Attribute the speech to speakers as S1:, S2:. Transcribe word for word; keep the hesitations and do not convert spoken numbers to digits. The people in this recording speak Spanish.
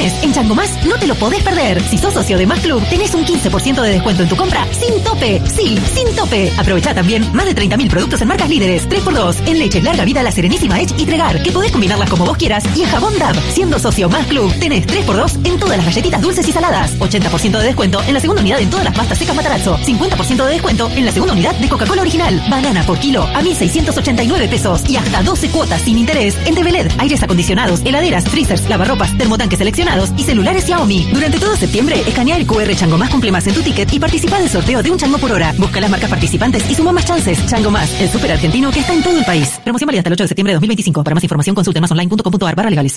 S1: mes en Chango Más no te lo podés perder. Si sos socio de Más Club, tenés un quince por ciento de descuento en tu compra sin tope. Sí, sin tope. Aprovecha también más de treinta mil productos en marcas líderes. tres por dos en leche larga vida La Serenísima Edge y Tregar, que podés combinarlas como vos quieras. Y en jabón D A B. Siendo socio Más Club, tenés tres por dos en todas las galletitas dulces y saladas. ochenta por ciento de descuento en la segunda unidad en todas las pastas secas Matarazzo. cincuenta por ciento de descuento en la segunda unidad de Coca-Cola original. Banana por kilo a mil seiscientos ochenta y nueve pesos. Y hasta doce cuotas sin interés en T V L E D, aires acondicionados, heladeras, freezers, lavarropas, termotanques seleccionados y celulares Xiaomi. Durante todo septiembre, escanea el Q R Chango Más Cumple Más en tu ticket y participa del sorteo de un chango por hora. Busca las marcas participantes y suma más chances. Chango Más, el súper argentino que está en todo el país. Promoción válida hasta el ocho de septiembre de dos mil veinticinco. Para más información consulte más online punto com punto a r barra legales.